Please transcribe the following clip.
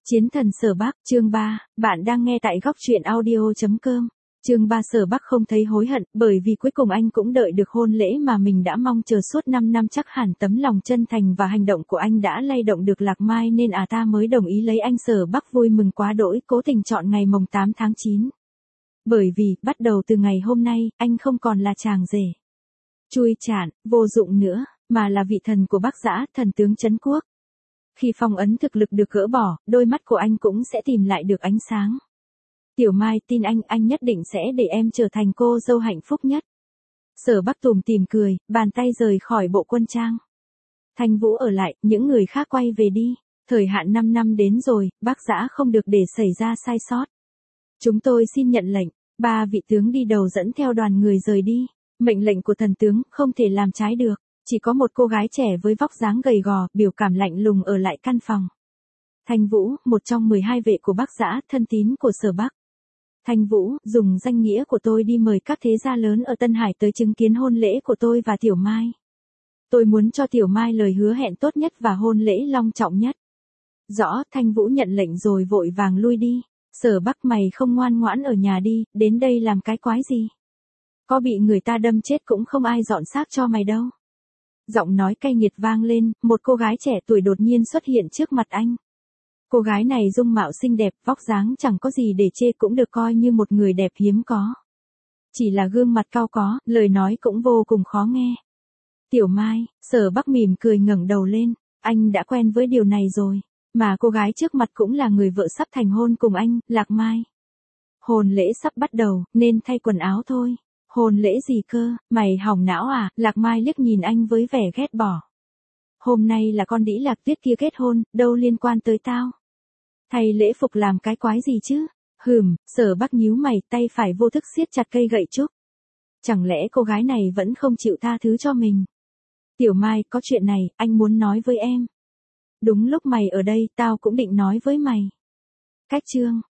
Chiến thần Sở Bắc, chương 3, bạn đang nghe tại góc truyện audio.com. Chương 3 Sở Bắc không thấy hối hận, bởi vì cuối cùng anh cũng đợi được hôn lễ mà mình đã mong chờ suốt 5 năm, chắc hẳn tấm lòng chân thành và hành động của anh đã lay động được Lạc Mai nên ta mới đồng ý lấy anh. Sở Bắc vui mừng quá đỗi, cố tình chọn ngày mồng 8 tháng 9. Bởi vì, bắt đầu từ ngày hôm nay, anh không còn là chàng rể chui chạn, vô dụng nữa, mà là vị thần của Bắc Dã, thần tướng trấn quốc. Khi phong ấn thực lực được gỡ bỏ, đôi mắt của anh cũng sẽ tìm lại được ánh sáng. Tiểu Mai tin anh nhất định sẽ để em trở thành cô dâu hạnh phúc nhất. Sở Bắc tủm tỉm cười, bàn tay rời khỏi bộ quân trang. Thanh Vũ ở lại, những người khác quay về đi. Thời hạn 5 năm đến rồi, Bắc Dã không được để xảy ra sai sót. Chúng tôi xin nhận lệnh. 3 vị tướng đi đầu dẫn theo đoàn người rời đi. Mệnh lệnh của thần tướng không thể làm trái được. Chỉ có một cô gái trẻ với vóc dáng gầy gò, biểu cảm lạnh lùng ở lại căn phòng. Thanh Vũ, một trong 12 vệ của Bắc Dã, thân tín của Sở Bắc. Thanh Vũ, dùng danh nghĩa của tôi đi mời các thế gia lớn ở Tân Hải tới chứng kiến hôn lễ của tôi và Tiểu Mai. Tôi muốn cho Tiểu Mai lời hứa hẹn tốt nhất và hôn lễ long trọng nhất. Rõ, Thanh Vũ nhận lệnh rồi vội vàng lui đi. Sở Bắc, mày không ngoan ngoãn ở nhà đi, đến đây làm cái quái gì? Có bị người ta đâm chết cũng không ai dọn xác cho mày đâu. Giọng nói cay nghiệt vang lên, một cô gái trẻ tuổi đột nhiên xuất hiện trước mặt anh. Cô gái này dung mạo xinh đẹp, vóc dáng chẳng có gì để chê, cũng được coi như một người đẹp hiếm có. Chỉ là gương mặt cau có, lời nói cũng vô cùng khó nghe. Tiểu Mai, Sở Bắc mỉm cười ngẩng đầu lên, anh đã quen với điều này rồi, mà cô gái trước mặt cũng là người vợ sắp thành hôn cùng anh, Lạc Mai. Hôn lễ sắp bắt đầu, nên thay quần áo thôi. Hôn lễ gì cơ, mày hỏng não à? Lạc Mai liếc nhìn anh với vẻ ghét bỏ. Hôm nay là con đĩ Lạc Tuyết kia kết hôn, đâu liên quan tới tao. Thay lễ phục làm cái quái gì chứ? Sở Bắc nhíu mày, tay phải vô thức siết chặt cây gậy trúc. Chẳng lẽ cô gái này vẫn không chịu tha thứ cho mình? Tiểu Mai, có chuyện này, anh muốn nói với em. Đúng lúc mày ở đây, tao cũng định nói với mày. Cách chương.